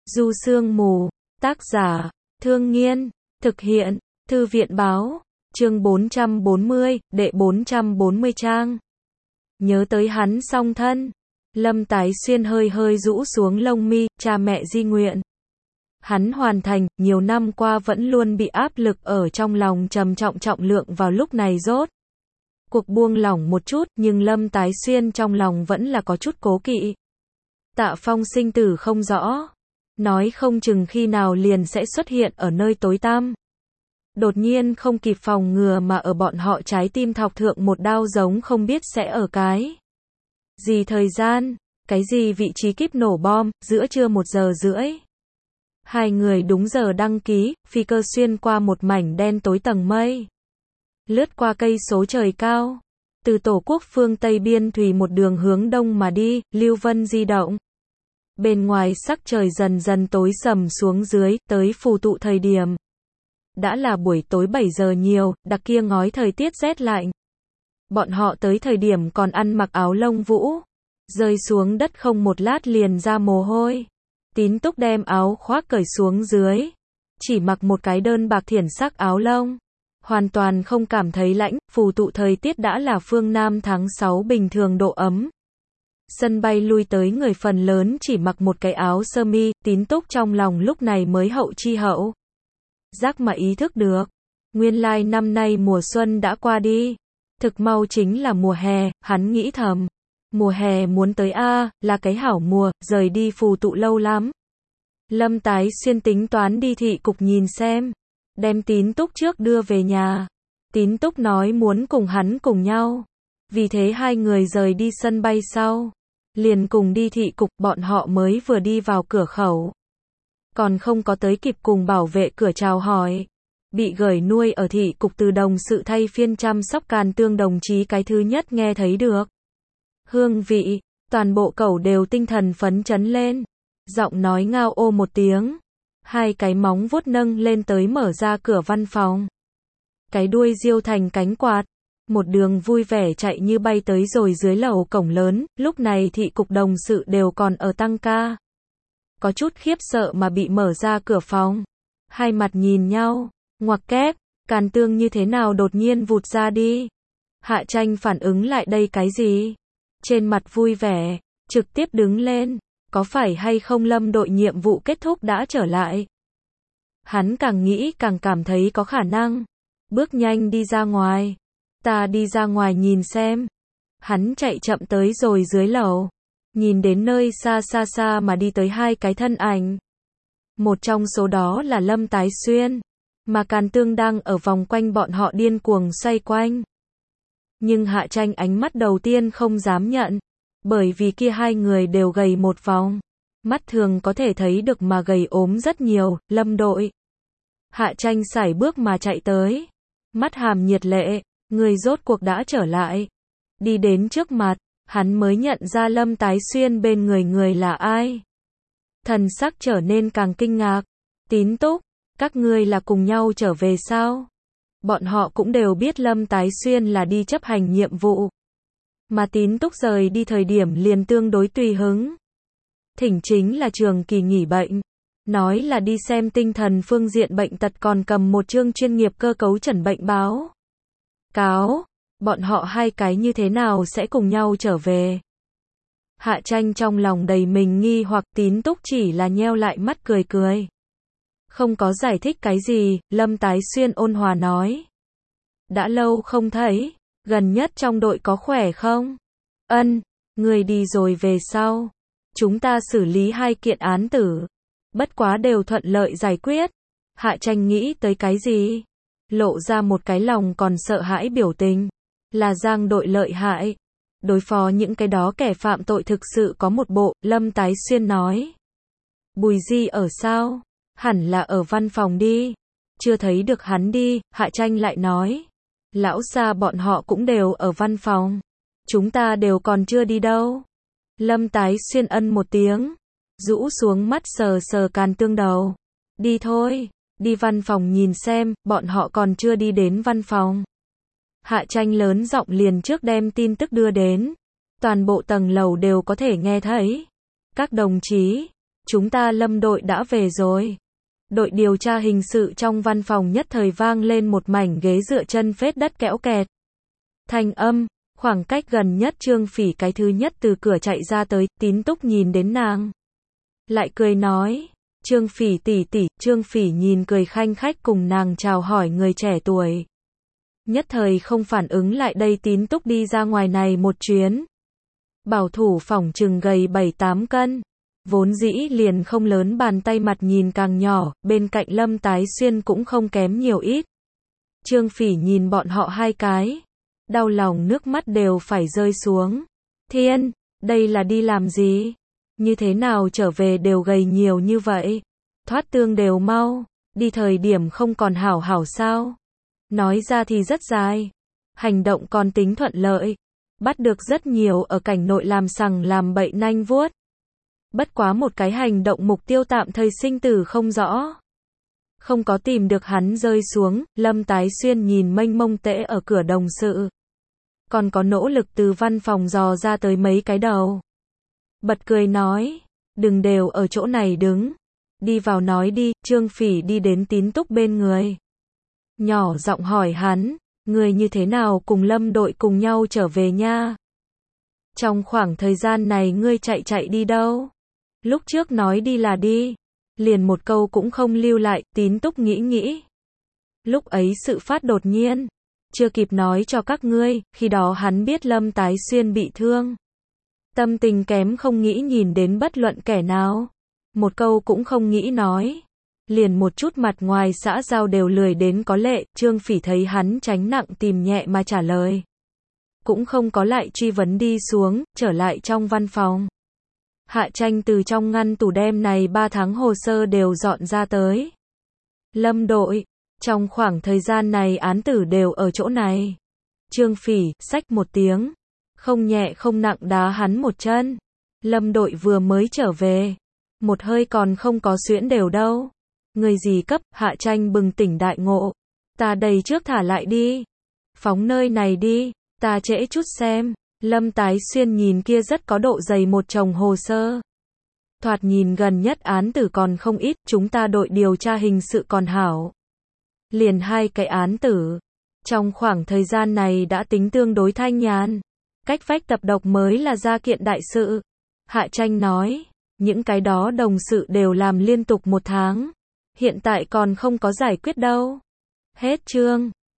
Du Sương Mù, tác giả, Thương Nghiên, thực hiện, Thư viện báo, chương 440, đệ 440 trang. Nhớ tới hắn song thân, Lâm Tái Xuyên hơi hơi rũ xuống lông mi, cha mẹ di nguyện. Hắn hoàn thành, nhiều năm qua vẫn luôn bị áp lực ở trong lòng trầm trọng trọng lượng vào lúc này rốt cuộc buông lỏng một chút, nhưng Lâm Tái Xuyên trong lòng vẫn là có chút cố kỵ. Tạ Phong sinh tử không rõ, nói không chừng khi nào liền sẽ xuất hiện ở nơi tối tăm. Đột nhiên không kịp phòng ngừa mà ở bọn họ trái tim thọc thượng một đao giống không biết sẽ ở cái gì thời gian, cái gì vị trí kíp nổ bom, giữa trưa 1:30. Hai người đúng giờ đăng ký, phi cơ xuyên qua một mảnh đen tối tầng mây. Lướt qua cây số trời cao. Từ Tổ quốc phương Tây biên thủy một đường hướng đông mà đi, lưu vân di động. Bên ngoài sắc trời dần dần tối sầm xuống dưới, tới phù tụ thời điểm. Đã là buổi tối 7 giờ nhiều, đặc kia ngói thời tiết rét lạnh. Bọn họ tới thời điểm còn ăn mặc áo lông vũ. Rơi xuống đất không một lát liền ra mồ hôi. Tín Túc đem áo khoác cởi xuống dưới. Chỉ mặc một cái đơn bạc thiển sắc áo lông. Hoàn toàn không cảm thấy lạnh, phù tụ thời tiết đã là phương Nam tháng 6 bình thường độ ấm. Sân bay lui tới người phần lớn chỉ mặc một cái áo sơ mi, Tín Túc trong lòng lúc này mới hậu chi hậu giác mà ý thức được. Nguyên lai năm nay mùa xuân đã qua đi. Thực mau chính là mùa hè, hắn nghĩ thầm. Mùa hè muốn tới là cái hảo mùa, rời đi phù tụ lâu lắm. Lâm Tái Xuyên tính toán đi thị cục nhìn xem. Đem Tín Túc trước đưa về nhà. Tín Túc nói muốn cùng hắn cùng nhau. Vì thế hai người rời đi sân bay sau. Liền cùng đi thị cục, bọn họ mới vừa đi vào cửa khẩu. Còn không có tới kịp cùng bảo vệ cửa chào hỏi. Bị gửi nuôi ở thị cục từ đồng sự thay phiên chăm sóc Càn Tương đồng chí cái thứ nhất nghe thấy được hương vị, toàn bộ cẩu đều tinh thần phấn chấn lên. Giọng nói ngao ô một tiếng. Hai cái móng vuốt nâng lên tới mở ra cửa văn phòng. Cái đuôi diêu thành cánh quạt. Một đường vui vẻ chạy như bay tới rồi dưới lầu cổng lớn, lúc này thị cục đồng sự đều còn ở tăng ca. Có chút khiếp sợ mà bị mở ra cửa phòng. Hai mặt nhìn nhau, ngoặc kép, Càn Tương như thế nào đột nhiên vụt ra đi. Hạ Tranh phản ứng lại đây cái gì? Trên mặt vui vẻ, trực tiếp đứng lên. Có phải hay không Lâm đội nhiệm vụ kết thúc đã trở lại? Hắn càng nghĩ càng cảm thấy có khả năng. Bước nhanh đi ra ngoài. Ta đi ra ngoài nhìn xem. Hắn chạy chậm tới rồi dưới lầu. Nhìn đến nơi xa xa xa mà đi tới hai cái thân ảnh. Một trong số đó là Lâm Tái Xuyên. Mà Càn Tương đang ở vòng quanh bọn họ điên cuồng xoay quanh. Nhưng Hạ Tranh ánh mắt đầu tiên không dám nhận. Bởi vì kia hai người đều gầy một vòng. Mắt thường có thể thấy được mà gầy ốm rất nhiều, Lâm đội. Hạ Tranh sải bước mà chạy tới. Mắt hàm nhiệt lệ, người rốt cuộc đã trở lại. Đi đến trước mặt, hắn mới nhận ra Lâm Tái Xuyên bên người là ai. Thần sắc trở nên càng kinh ngạc. Tín Túc, các ngươi là cùng nhau trở về sao? Bọn họ cũng đều biết Lâm Tái Xuyên là đi chấp hành nhiệm vụ. Mà Tín Túc rời đi thời điểm liền tương đối tùy hứng. Thỉnh chính là trường kỳ nghỉ bệnh. Nói là đi xem tinh thần phương diện bệnh tật còn cầm một chương chuyên nghiệp cơ cấu chẩn bệnh báo cáo. Bọn họ hai cái như thế nào sẽ cùng nhau trở về? Hạ Tranh trong lòng đầy mình nghi hoặc. Tín Túc chỉ là nheo lại mắt cười cười. Không có giải thích cái gì, Lâm Tái Xuyên ôn hòa nói. Đã lâu không thấy. Gần nhất trong đội có khỏe không? Ân, người đi rồi về sau. Chúng ta xử lý 2 kiện án tử. Bất quá đều thuận lợi giải quyết. Hạ Tranh nghĩ tới cái gì? Lộ ra một cái lòng còn sợ hãi biểu tình. Là Giang đội lợi hại. Đối phó những cái đó kẻ phạm tội thực sự có một bộ, Lâm Tái Xuyên nói. Bùi Di ở sao? Hẳn là ở văn phòng đi. Chưa thấy được hắn đi, Hạ Tranh lại nói. Lão Sa bọn họ cũng đều ở văn phòng. Chúng ta đều còn chưa đi đâu. Lâm Tái Xuyên ân một tiếng. Rũ xuống mắt sờ sờ Càn Tương đầu. Đi thôi, đi văn phòng nhìn xem, bọn họ còn chưa đi đến văn phòng. Hạ Tranh lớn giọng liền trước đem tin tức đưa đến. Toàn bộ tầng lầu đều có thể nghe thấy. Các đồng chí, chúng ta Lâm đội đã về rồi. Đội điều tra hình sự trong văn phòng nhất thời vang lên một mảnh ghế dựa chân phết đất kẽo kẹt. Thanh âm, khoảng cách gần nhất Trương Phỉ cái thứ nhất từ cửa chạy ra tới, Tín Túc nhìn đến nàng. Lại cười nói, Trương Phỉ tỷ tỷ, Trương Phỉ nhìn cười khanh khách cùng nàng chào hỏi người trẻ tuổi. Nhất thời không phản ứng lại đây Tín Túc đi ra ngoài này một chuyến. Bảo thủ phỏng chừng gầy 7-8 cân. Vốn dĩ liền không lớn bàn tay mặt nhìn càng nhỏ, bên cạnh Lâm Tái Xuyên cũng không kém nhiều ít. Trương Phỉ nhìn bọn họ hai cái. Đau lòng nước mắt đều phải rơi xuống. Thiên, đây là đi làm gì? Như thế nào trở về đều gầy nhiều như vậy? Thoát tương đều mau, đi thời điểm không còn hảo hảo sao? Nói ra thì rất dài. Hành động còn tính thuận lợi. Bắt được rất nhiều ở cảnh nội làm sằng làm bậy nanh vuốt. Bất quá một cái hành động mục tiêu tạm thời sinh tử không rõ. Không có tìm được hắn rơi xuống, Lâm Tái Xuyên nhìn mênh mông tễ ở cửa đồng sự. Còn có nỗ lực từ văn phòng dò ra tới mấy cái đầu. Bật cười nói, đừng đều ở chỗ này đứng. Đi vào nói đi, Trương Phỉ đi đến Tín Túc bên người. Nhỏ giọng hỏi hắn, người như thế nào cùng Lâm đội cùng nhau trở về nha? Trong khoảng thời gian này ngươi chạy đi đâu? Lúc trước nói đi là đi. Liền một câu cũng không lưu lại, Tín Túc nghĩ. Lúc ấy sự phát đột nhiên. Chưa kịp nói cho các ngươi, khi đó hắn biết Lâm Tái Xuyên bị thương. Tâm tình kém không nghĩ nhìn đến bất luận kẻ nào. Một câu cũng không nghĩ nói. Liền một chút mặt ngoài xã giao đều lười đến có lệ, Trương Phỉ thấy hắn tránh nặng tìm nhẹ mà trả lời. Cũng không có lại truy vấn đi xuống, trở lại trong văn phòng. Hạ Tranh từ trong ngăn tủ đem này 3 tháng hồ sơ đều dọn ra tới. Lâm đội, trong khoảng thời gian này án tử đều ở chỗ này. Trương Phỉ, xách một tiếng. Không nhẹ không nặng đá hắn một chân. Lâm đội vừa mới trở về. Một hơi còn không có xuyễn đều đâu. Người gì cấp, Hạ Tranh bừng tỉnh đại ngộ. Ta đầy trước thả lại đi. Phóng nơi này đi, ta trễ chút xem. Lâm Tái Xuyên nhìn kia rất có độ dày một chồng hồ sơ. Thoạt nhìn gần nhất án tử còn không ít, chúng ta đội điều tra hình sự còn hảo. Liền 2 cái án tử. Trong khoảng thời gian này đã tính tương đối thanh nhàn. Cách vách tập độc mới là ra kiện đại sự. Hạ Tranh nói, những cái đó đồng sự đều làm liên tục 1 tháng. Hiện tại còn không có giải quyết đâu. Hết chương.